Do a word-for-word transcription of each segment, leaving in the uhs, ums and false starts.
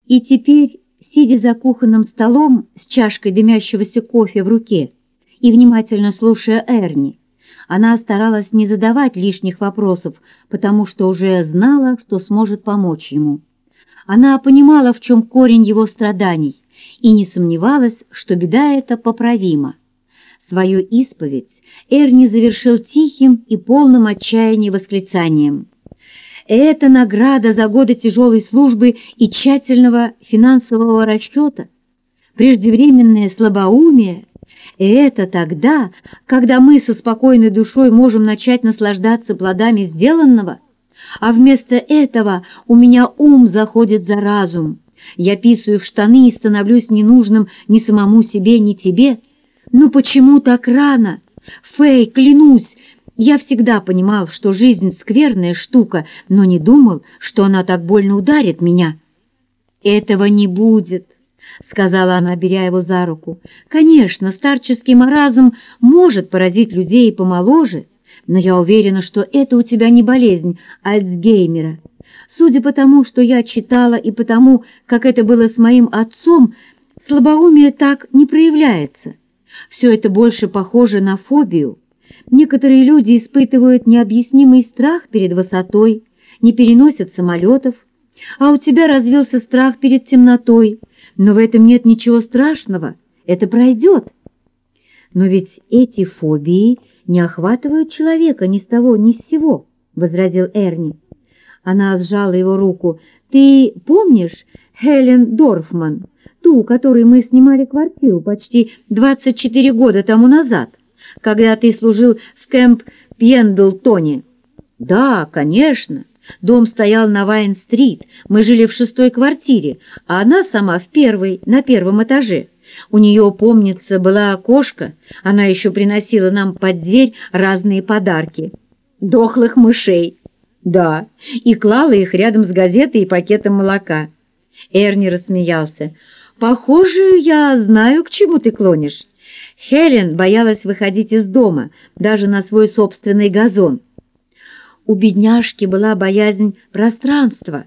И теперь, сидя за кухонным столом с чашкой дымящегося кофе в руке и внимательно слушая Эрни, она старалась не задавать лишних вопросов, потому что уже знала, что сможет помочь ему. Она понимала, в чем корень его страданий, и не сомневалась, что беда эта поправима. Свою исповедь Эрни завершил тихим и полным отчаяния восклицанием. Это награда за годы тяжелой службы и тщательного финансового расчета, преждевременное слабоумие. И это тогда, когда мы со спокойной душой можем начать наслаждаться плодами сделанного, а вместо этого у меня ум заходит за разум. Я писаю в штаны и становлюсь ненужным ни самому себе, ни тебе. Ну почему так рано? Фэй, клянусь, я всегда понимал, что жизнь скверная штука, но не думал, что она так больно ударит меня. Этого не будет, — сказала она, беря его за руку. «Конечно, старческий маразм может поразить людей и помоложе, но я уверена, что это у тебя не болезнь Альцгеймера. Судя по тому, что я читала, и по тому, как это было с моим отцом, слабоумие так не проявляется. Все это больше похоже на фобию. Некоторые люди испытывают необъяснимый страх перед высотой, не переносят самолетов, а у тебя развился страх перед темнотой. Но в этом нет ничего страшного, это пройдет. Но ведь эти фобии не охватывают человека ни с того, ни с сего, — возразил Эрни. Она сжала его руку. Ты помнишь Хелен Дорфман, ту, у которой мы снимали квартиру почти двадцать четыре года тому назад, когда ты служил в Кэмп Пендлтоне? Да, конечно. Дом стоял на Вайн-стрит, мы жили в шестой квартире, а она сама в первой, на первом этаже. У нее, помнится, была кошка, она еще приносила нам под дверь разные подарки. Дохлых мышей. Да, и клала их рядом с газетой и пакетом молока. Эрни рассмеялся. Похоже, я знаю, к чему ты клонишь. Хелен боялась выходить из дома, даже на свой собственный газон. У бедняжки была боязнь пространства,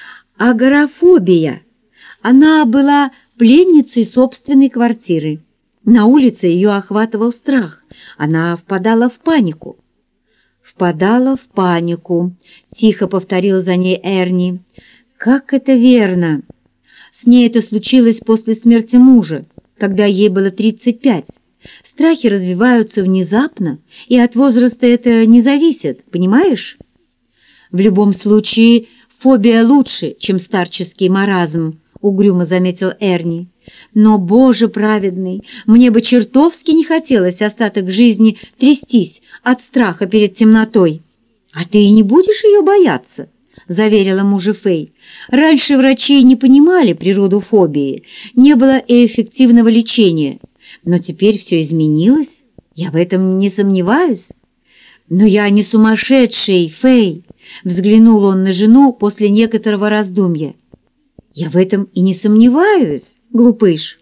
агорафобия. Она была пленницей собственной квартиры. На улице ее охватывал страх. Она впадала в панику. «Впадала в панику», — тихо повторил за ней Эрни. «Как это верно! С ней это случилось после смерти мужа, когда ей было тридцать пять. Страхи развиваются внезапно, и от возраста это не зависит, понимаешь? В любом случае, фобия лучше, чем старческий маразм, — угрюмо заметил Эрни. Но, Боже праведный, мне бы чертовски не хотелось остаток жизни трястись от страха перед темнотой. А ты и не будешь ее бояться, — заверила мужа Фэй. Раньше врачи не понимали природу фобии, не было и эффективного лечения. Но теперь все изменилось, я в этом не сомневаюсь. Но я не сумасшедший, Фэй, — взглянул он на жену после некоторого раздумья. Я в этом и не сомневаюсь, глупыш.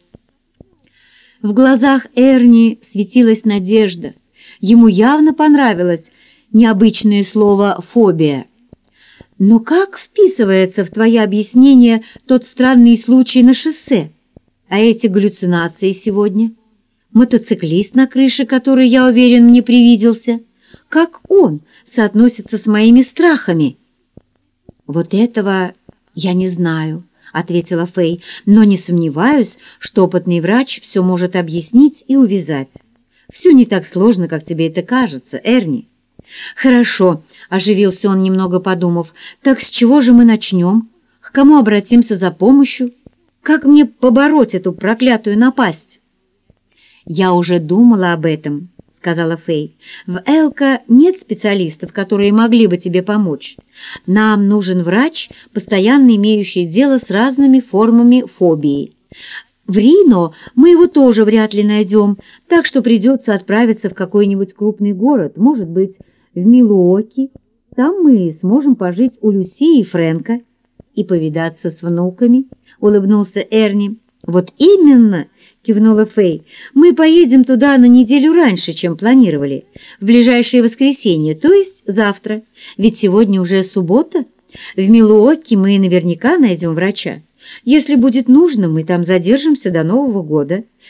В глазах Эрни светилась надежда. Ему явно понравилось необычное слово «фобия». Но как вписывается в твои объяснения тот странный случай на шоссе? А эти галлюцинации сегодня? Мотоциклист на крыше, который, я уверен, мне привиделся. Как он соотносится с моими страхами? Вот этого я не знаю, — ответила Фэй, — но не сомневаюсь, что опытный врач все может объяснить и увязать. Все не так сложно, как тебе это кажется, Эрни. Хорошо, — оживился он, немного подумав, — так с чего же мы начнем? К кому обратимся за помощью? Как мне побороть эту проклятую напасть? Я уже думала об этом, — сказала Фэй. В Элко нет специалистов, которые могли бы тебе помочь. Нам нужен врач, постоянно имеющий дело с разными формами фобии. В Рино мы его тоже вряд ли найдем, так что придется отправиться в какой-нибудь крупный город, может быть, в Милуоки. Там мы сможем пожить у Люси и Фрэнка и повидаться с внуками, — улыбнулся Эрни. Вот именно, — кивнула Фэй, — мы поедем туда на неделю раньше, чем планировали, в ближайшее воскресенье, то есть завтра, ведь сегодня уже суббота. В Милуоки мы наверняка найдем врача. Если будет нужно, мы там задержимся до Нового года.